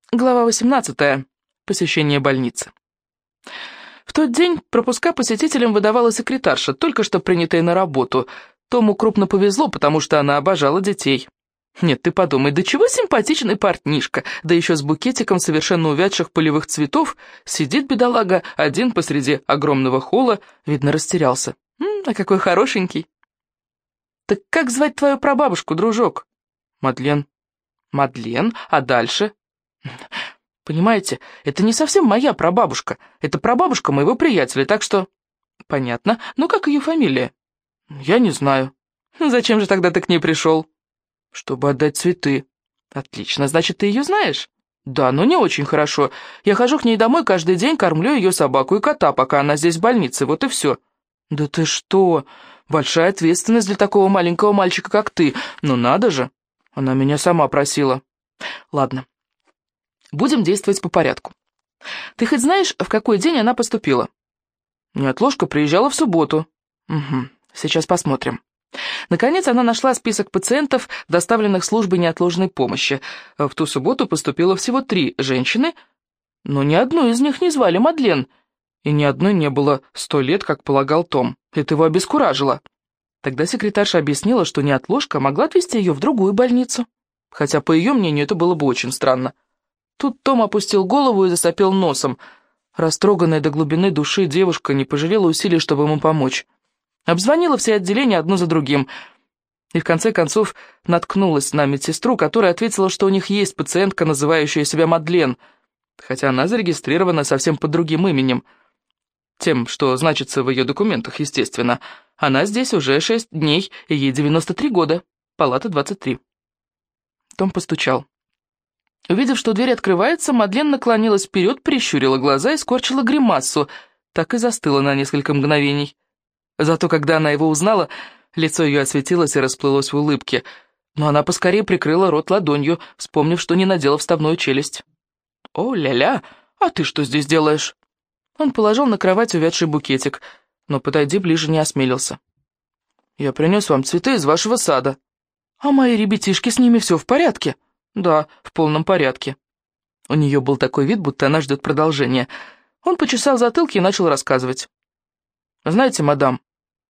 Глава 18. Посещение больницы. В тот день пропуска посетителям выдавала секретарша, только что принятая на работу. Тому крупно повезло, потому что она обожала детей. Нет, ты подумай, да чего симпатичный партнишка, да еще с букетиком совершенно увядших полевых цветов, сидит бедолага один посреди огромного холла, видно, растерялся. А какой хорошенький. Так как звать твою прабабушку, дружок? Мадлен. Мадлен, а дальше? Понимаете, это не совсем моя прабабушка, это прабабушка моего приятеля, так что... Понятно, но как ее фамилия? Я не знаю. Зачем же тогда ты к ней пришел? Чтобы отдать цветы. Отлично, значит, ты ее знаешь? Да, но не очень хорошо. Я хожу к ней домой каждый день, кормлю ее собаку и кота, пока она здесь в больнице, вот и все. Да ты что? Большая ответственность для такого маленького мальчика, как ты. Ну надо же. Она меня сама просила. Ладно. Будем действовать по порядку. Ты хоть знаешь, в какой день она поступила? Неотложка приезжала в субботу. Угу, сейчас посмотрим. Наконец она нашла список пациентов, доставленных службой неотложной помощи. В ту субботу поступило всего 3 женщины, но ни одну из них не звали Мадлен, и ни одной не было 100 лет, как полагал Том. Это его обескуражило. Тогда секретарша объяснила, что неотложка могла отвезти ее в другую больницу, хотя, по ее мнению, это было бы очень странно. Тут Том опустил голову и засопел носом. Растроганная до глубины души девушка не пожалела усилий, чтобы ему помочь. Обзвонила все отделения одно за другим. И в конце концов наткнулась на медсестру, которая ответила, что у них есть пациентка, называющая себя Мадлен, хотя она зарегистрирована совсем под другим именем. Тем, что значится в ее документах, естественно. Она здесь уже 6 дней, и ей 93 года. Палата 23. Том постучал. Увидев, что дверь открывается, Мадлен наклонилась вперед, прищурила глаза и скорчила гримасу, так и застыла на несколько мгновений. Зато, когда она его узнала, лицо ее осветилось и расплылось в улыбке, но она поскорее прикрыла рот ладонью, вспомнив, что не надела вставную челюсть. «О, ля-ля, а ты что здесь делаешь?» Он положил на кровать увядший букетик, но подойди ближе не осмелился. «Я принес вам цветы из вашего сада». «А мои ребятишки, с ними все в порядке?» «Да, в полном порядке». У нее был такой вид, будто она ждет продолжения. Он почесал затылки и начал рассказывать. «Знаете, мадам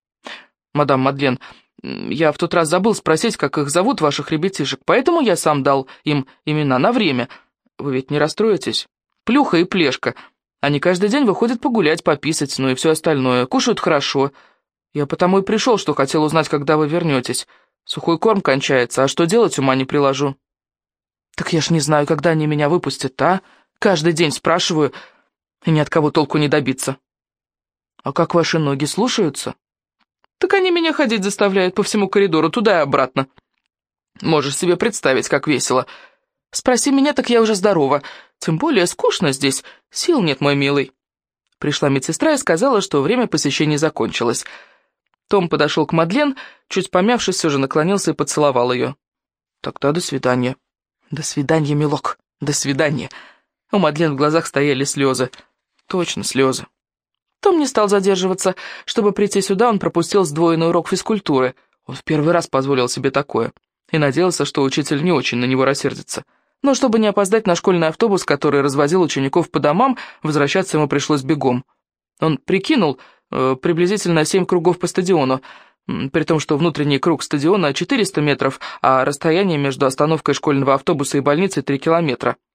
Мадлен, я в тот раз забыл спросить, как их зовут, ваших ребятишек, поэтому я сам дал им имена на время. Вы ведь не расстроитесь? Плюха и Плешка. Они каждый день выходят погулять, пописать, ну и все остальное. Кушают хорошо. Я потому и пришел, что хотел узнать, когда вы вернетесь. Сухой корм кончается, а что делать, ума не приложу». «Так я ж не знаю, когда они меня выпустят, а? Каждый день спрашиваю, и ни от кого толку не добиться». «А как ваши ноги слушаются?» «Так они меня ходить заставляют по всему коридору, туда и обратно. Можешь себе представить, как весело. Спроси меня, так я уже здорова. Тем более скучно здесь, сил нет, мой милый». Пришла медсестра и сказала, что время посещения закончилось. Том подошел к Мадлен, чуть помявшись, все же наклонился и поцеловал ее. «Тогда до свидания». «До свидания, милок, до свидания». У Мадлен в глазах стояли слезы. Точно слезы. Том не стал задерживаться. Чтобы прийти сюда, он пропустил сдвоенный урок физкультуры. Он в первый раз позволил себе такое. И надеялся, что учитель не очень на него рассердится. Но чтобы не опоздать на школьный автобус, который развозил учеников по домам, возвращаться ему пришлось бегом. Он прикинул приблизительно 7 кругов по стадиону, при том, что внутренний круг стадиона 400 метров, а расстояние между остановкой школьного автобуса и больницей 3 километра.